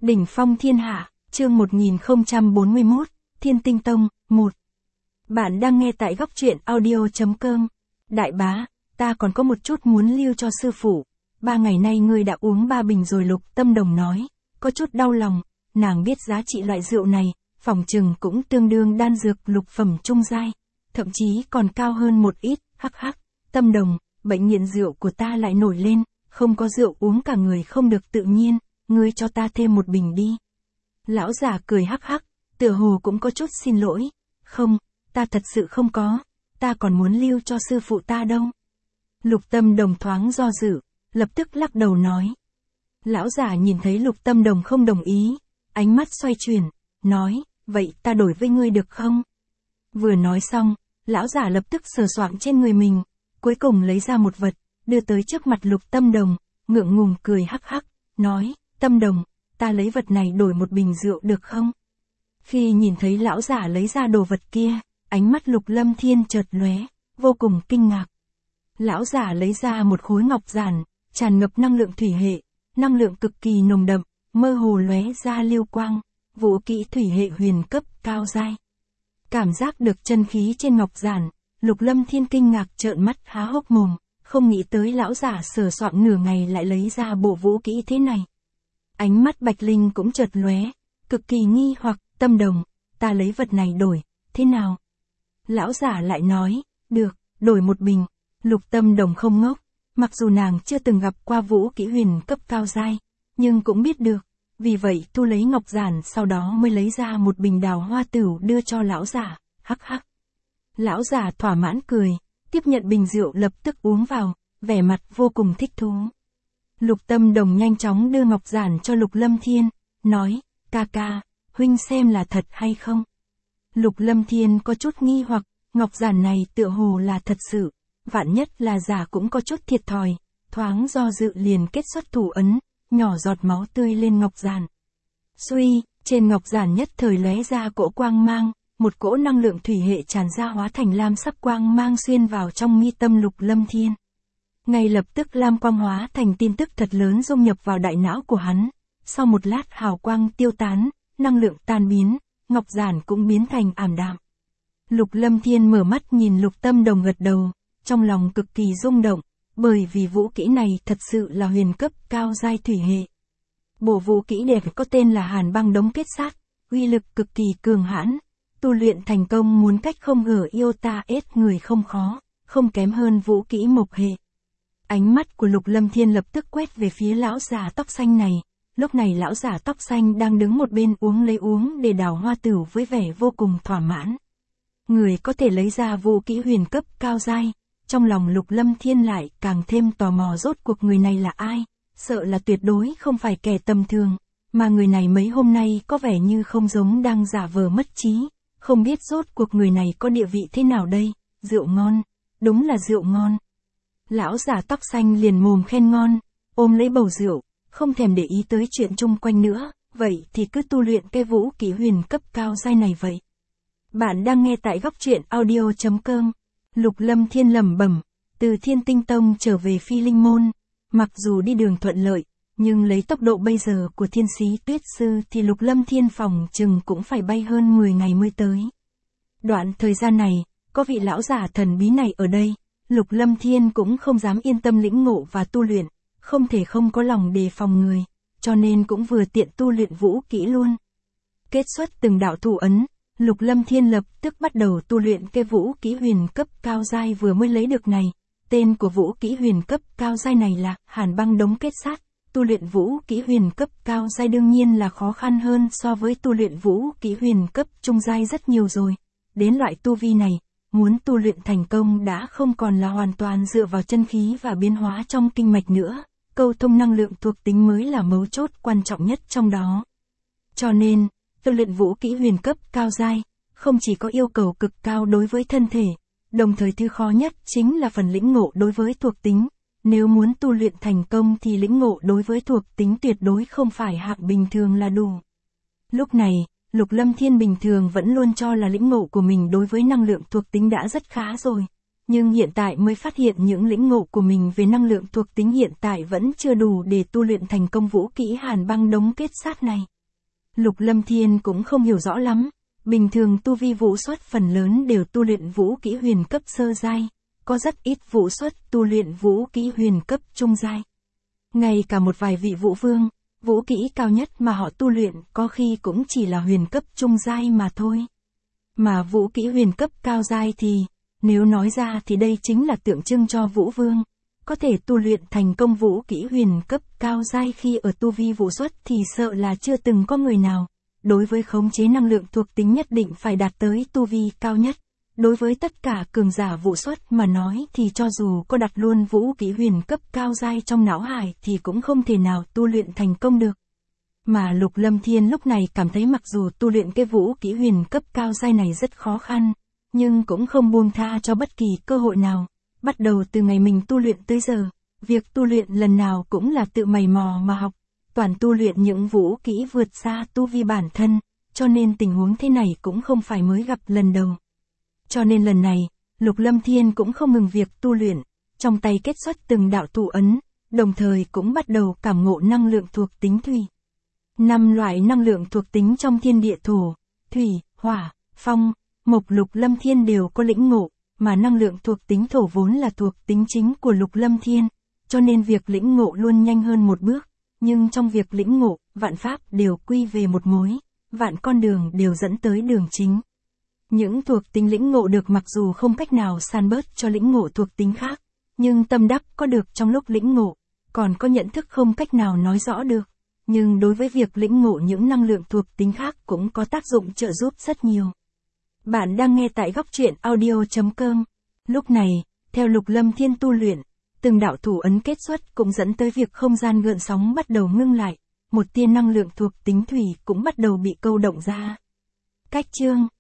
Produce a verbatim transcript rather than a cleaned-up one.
Đỉnh phong thiên hạ, chương một nghìn không trăm bốn mươi mốt, Thiên Tinh Tông, một. Bạn đang nghe tại góc truyện audio chấm com. Đại bá, ta còn có một chút muốn lưu cho sư phụ. Ba ngày nay ngươi đã uống ba bình rồi. Lục Tâm Đồng nói, có chút đau lòng, nàng biết giá trị loại rượu này, phỏng chừng cũng tương đương đan dược lục phẩm trung giai, thậm chí còn cao hơn một ít, hắc hắc. Tâm Đồng, bệnh nghiện rượu của ta lại nổi lên, không có rượu uống cả người không được tự nhiên, ngươi cho ta thêm một bình đi. Lão già cười hắc hắc, tựa hồ cũng có chút xin lỗi, không, ta thật sự không có, ta còn muốn lưu cho sư phụ ta đâu. Lục Tâm Đồng thoáng do dự, lập tức lắc đầu nói. Lão già nhìn thấy Lục Tâm Đồng không đồng ý, ánh mắt xoay chuyển, nói, vậy ta đổi với ngươi được không? Vừa nói xong, lão già lập tức sờ soạng trên người mình, cuối cùng lấy ra một vật, đưa tới trước mặt Lục Tâm Đồng, ngượng ngùng cười hắc hắc, nói, Tâm Đồng, ta lấy vật này đổi một bình rượu được không? Khi nhìn thấy lão giả lấy ra đồ vật kia, ánh mắt Lục Lâm Thiên chợt lóe, vô cùng kinh ngạc. Lão giả lấy ra một khối ngọc giản, tràn ngập năng lượng thủy hệ, năng lượng cực kỳ nồng đậm, mơ hồ lóe ra lưu quang, vũ kỹ thủy hệ huyền cấp cao giai. Cảm giác được chân khí trên ngọc giản, Lục Lâm Thiên kinh ngạc trợn mắt há hốc mồm, không nghĩ tới lão giả sờ soạng nửa ngày lại lấy ra bộ vũ kỹ thế này. Ánh mắt Bạch Linh cũng chợt lóe, cực kỳ nghi hoặc, Tâm Đồng, ta lấy vật này đổi, thế nào? Lão giả lại nói, được, đổi một bình. Lục Tâm Đồng không ngốc, mặc dù nàng chưa từng gặp qua vũ kỹ huyền cấp cao giai, nhưng cũng biết được, vì vậy thu lấy ngọc giản sau đó mới lấy ra một bình đào hoa tửu đưa cho lão giả, hắc hắc. Lão giả thỏa mãn cười, tiếp nhận bình rượu lập tức uống vào, vẻ mặt vô cùng thích thú. Lục Tâm Đồng nhanh chóng đưa ngọc giản cho Lục Lâm Thiên, nói, ca ca, huynh xem là thật hay không? Lục Lâm Thiên có chút nghi hoặc, ngọc giản này tựa hồ là thật sự, vạn nhất là giả cũng có chút thiệt thòi, thoáng do dự liền kết xuất thủ ấn, nhỏ giọt máu tươi lên ngọc giản. Suy, trên ngọc giản nhất thời lóe ra cỗ quang mang, một cỗ năng lượng thủy hệ tràn ra hóa thành lam sắc quang mang xuyên vào trong mi tâm Lục Lâm Thiên. Ngay lập tức lam quang hóa thành tin tức thật lớn dung nhập vào đại não của hắn, sau một lát hào quang tiêu tán, năng lượng tan biến, ngọc giản cũng biến thành ảm đạm. Lục Lâm Thiên mở mắt nhìn Lục Tâm Đồng gật đầu, trong lòng cực kỳ rung động, bởi vì vũ kỹ này thật sự là huyền cấp cao giai thủy hệ. Bộ vũ kỹ đẹp có tên là Hàn Băng Đống Kết Sát, uy lực cực kỳ cường hãn, tu luyện thành công muốn cách không gở yêu ta ết người không khó, không kém hơn vũ kỹ mộc hệ. Ánh mắt của Lục Lâm Thiên lập tức quét về phía lão già tóc xanh này, lúc này lão già tóc xanh đang đứng một bên uống lấy uống để đào hoa tửu với vẻ vô cùng thỏa mãn. Người có thể lấy ra vũ kỹ huyền cấp cao giai, trong lòng Lục Lâm Thiên lại càng thêm tò mò rốt cuộc người này là ai, sợ là tuyệt đối không phải kẻ tầm thường, mà người này mấy hôm nay có vẻ như không giống đang giả vờ mất trí, không biết rốt cuộc người này có địa vị thế nào đây, rượu ngon, đúng là rượu ngon. Lão già tóc xanh liền mồm khen ngon, ôm lấy bầu rượu, không thèm để ý tới chuyện chung quanh nữa, vậy thì cứ tu luyện cái vũ kỹ huyền cấp cao giai này vậy. Bạn đang nghe tại góc truyện audio chấm com. Lục Lâm Thiên lẩm bẩm, từ Thiên Tinh Tông trở về Phi Linh Môn, mặc dù đi đường thuận lợi, nhưng lấy tốc độ bây giờ của Thiên Sĩ Tuyết Sư thì Lục Lâm Thiên phòng chừng cũng phải bay hơn mười ngày mới tới. Đoạn thời gian này, có vị lão giả thần bí này ở đây, Lục Lâm Thiên cũng không dám yên tâm lĩnh ngộ và tu luyện, không thể không có lòng đề phòng người, cho nên cũng vừa tiện tu luyện vũ kỹ luôn. Kết xuất từng đạo thủ ấn, Lục Lâm Thiên lập tức bắt đầu tu luyện cái vũ kỹ huyền cấp cao giai vừa mới lấy được này. Tên của vũ kỹ huyền cấp cao giai này là Hàn Băng Đống Kết Sát. Tu luyện vũ kỹ huyền cấp cao giai đương nhiên là khó khăn hơn so với tu luyện vũ kỹ huyền cấp trung giai rất nhiều rồi. Đến loại tu vi này, muốn tu luyện thành công đã không còn là hoàn toàn dựa vào chân khí và biến hóa trong kinh mạch nữa, câu thông năng lượng thuộc tính mới là mấu chốt quan trọng nhất trong đó. Cho nên, tu luyện vũ kỹ huyền cấp cao giai, không chỉ có yêu cầu cực cao đối với thân thể, đồng thời thứ khó nhất chính là phần lĩnh ngộ đối với thuộc tính. Nếu muốn tu luyện thành công thì lĩnh ngộ đối với thuộc tính tuyệt đối không phải hạng bình thường là đủ. Lúc này, Lục Lâm Thiên bình thường vẫn luôn cho là lĩnh ngộ của mình đối với năng lượng thuộc tính đã rất khá rồi. Nhưng hiện tại mới phát hiện những lĩnh ngộ của mình về năng lượng thuộc tính hiện tại vẫn chưa đủ để tu luyện thành công vũ kỹ Hàn Băng Đống Kết Sát này. Lục Lâm Thiên cũng không hiểu rõ lắm, bình thường tu vi vũ xuất phần lớn đều tu luyện vũ kỹ huyền cấp sơ giai, có rất ít vũ xuất tu luyện vũ kỹ huyền cấp trung giai. Ngay cả một vài vị vũ vương, vũ kỹ cao nhất mà họ tu luyện có khi cũng chỉ là huyền cấp trung giai mà thôi. Mà vũ kỹ huyền cấp cao giai thì, nếu nói ra thì đây chính là tượng trưng cho vũ vương. Có thể tu luyện thành công vũ kỹ huyền cấp cao giai khi ở tu vi vũ xuất thì sợ là chưa từng có người nào. Đối với khống chế năng lượng thuộc tính nhất định phải đạt tới tu vi cao nhất. Đối với tất cả cường giả vũ xuất mà nói thì cho dù có đặt luôn vũ kỹ huyền cấp cao giai trong não hải thì cũng không thể nào tu luyện thành công được. Mà Lục Lâm Thiên lúc này cảm thấy mặc dù tu luyện cái vũ kỹ huyền cấp cao giai này rất khó khăn, nhưng cũng không buông tha cho bất kỳ cơ hội nào. Bắt đầu từ ngày mình tu luyện tới giờ, việc tu luyện lần nào cũng là tự mày mò mà học, toàn tu luyện những vũ kỹ vượt xa tu vi bản thân, cho nên tình huống thế này cũng không phải mới gặp lần đầu. Cho nên lần này, Lục Lâm Thiên cũng không ngừng việc tu luyện, trong tay kết xuất từng đạo thủ ấn, đồng thời cũng bắt đầu cảm ngộ năng lượng thuộc tính thủy. Năm loại năng lượng thuộc tính trong thiên địa thổ, thủy, hỏa, phong, mộc Lục Lâm Thiên đều có lĩnh ngộ, mà năng lượng thuộc tính thổ vốn là thuộc tính chính của Lục Lâm Thiên, cho nên việc lĩnh ngộ luôn nhanh hơn một bước, nhưng trong việc lĩnh ngộ, vạn pháp đều quy về một mối, vạn con đường đều dẫn tới đường chính. Những thuộc tính lĩnh ngộ được mặc dù không cách nào san bớt cho lĩnh ngộ thuộc tính khác, nhưng tâm đắc có được trong lúc lĩnh ngộ, còn có nhận thức không cách nào nói rõ được, nhưng đối với việc lĩnh ngộ những năng lượng thuộc tính khác cũng có tác dụng trợ giúp rất nhiều. Bạn đang nghe tại góc truyện audio chấm com. Lúc này, theo Lục Lâm Thiên tu luyện, từng đạo thủ ấn kết xuất cũng dẫn tới việc không gian gợn sóng bắt đầu ngưng lại, một tia năng lượng thuộc tính thủy cũng bắt đầu bị câu động ra. Cách chương